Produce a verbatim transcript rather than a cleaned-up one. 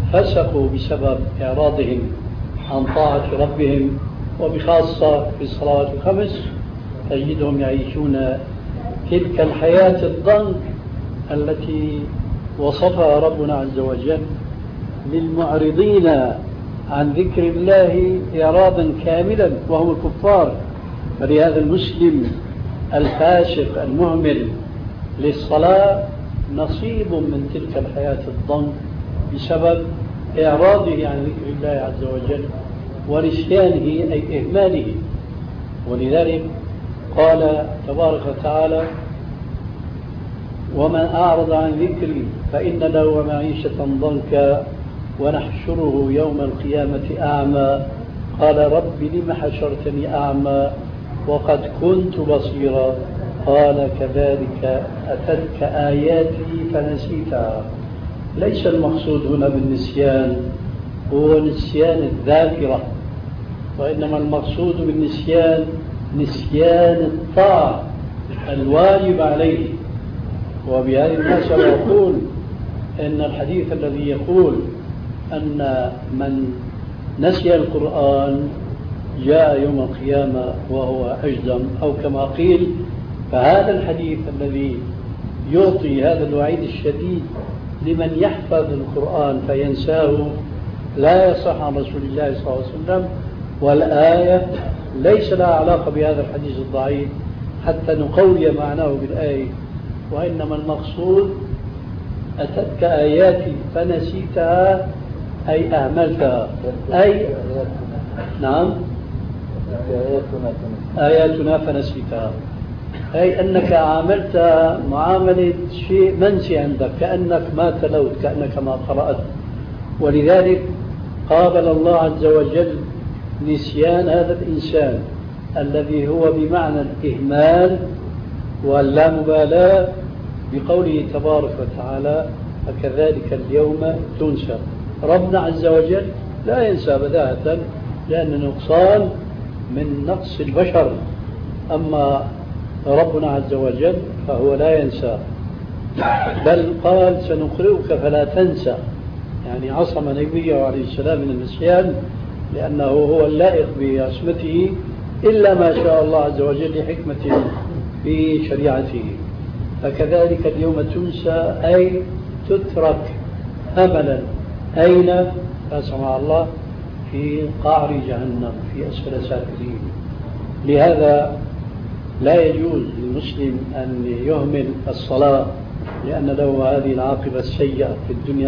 فسقوا بسبب إعراضهم عن طاعة ربهم، وبخاصة في الصلوات الخمس تجدهم يعيشون تلك الحياة الضنك التي وصفها ربنا عز وجل للمعرضين عن ذكر الله إعراضا كاملا وهم الكفار. فلهذا المسلم الفاسق المهمل للصلاة نصيب من تلك الحياة الضنك بسبب إعراضه عن ذكر الله عز وجل ونسيانه أي إهماله. ولذلك قال تبارك وتعالى: ومن أعرض عن ذكري فإن له معيشة ضنكا ونحشره يوم القيامة أعمى قال رب لم حشرتني أعمى وقد كنت بصيرا قال كذلك أتتك آياتي فنسيتها. ليس المقصود هنا بالنسيان هو نسيان الذاكرة، وإنما المقصود بالنسيان نسيان الطاعة الواجب عليه. وبهذه المناسبة يقول إن الحديث الذي يقول أن من نسي القرآن جاء يوم القيامة وهو أجدم، أو كما قيل، فهذا الحديث الذي يعطي هذا الوعيد الشديد لمن يحفظ القرآن فينساه لا يصح عن رسول الله صلى الله عليه وسلم، والآية ليس لها علاقة بهذا الحديث الضعيف حتى نقوي معناه بالآية، وإنما المقصود أتتك آياتي فنسيتها أي أهملتها، أي نعم آياتنا فنسيتها، أي أنك عاملتها معاملة شيء منسي عندك، كأنك ما تلوت، كأنك ما قرأت. ولذلك قابل الله عز وجل نسيان هذا الإنسان الذي هو بمعنى الإهمال واللامبالاة بقوله تبارك وتعالى: فكذلك اليوم تنسى. ربنا عز وجل لا ينسى بداهة، لأن نقصان من نقص البشر، أما ربنا عز وجل فهو لا ينسى، بل قال: سنقرئك فلا تنسى، يعني عصم نبيه عليه السلام من النسيان، لأنه هو اللائق بعصمته إلا ما شاء الله عز وجل لحكمة في شريعته. فكذلك اليوم تنسى أي تترك هملا. أين؟ لا سمع الله، في قعر جهنم في أسفل سافلين. لهذا لا يجوز للمسلم أن يهمل الصلاة، لأن له هذه العاقبة السيئة في الدنيا